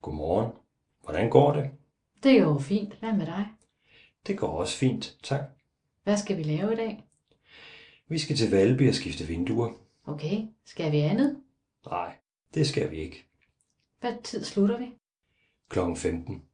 Godmorgen. Hvordan går det? Det går fint. Hvad med dig? Det går også fint, tak. Hvad skal vi lave i dag? Vi skal til Valby og skifte vinduer. Okay, skal vi andet? Nej, det skal vi ikke. Hvad tid slutter vi? Klokken 15.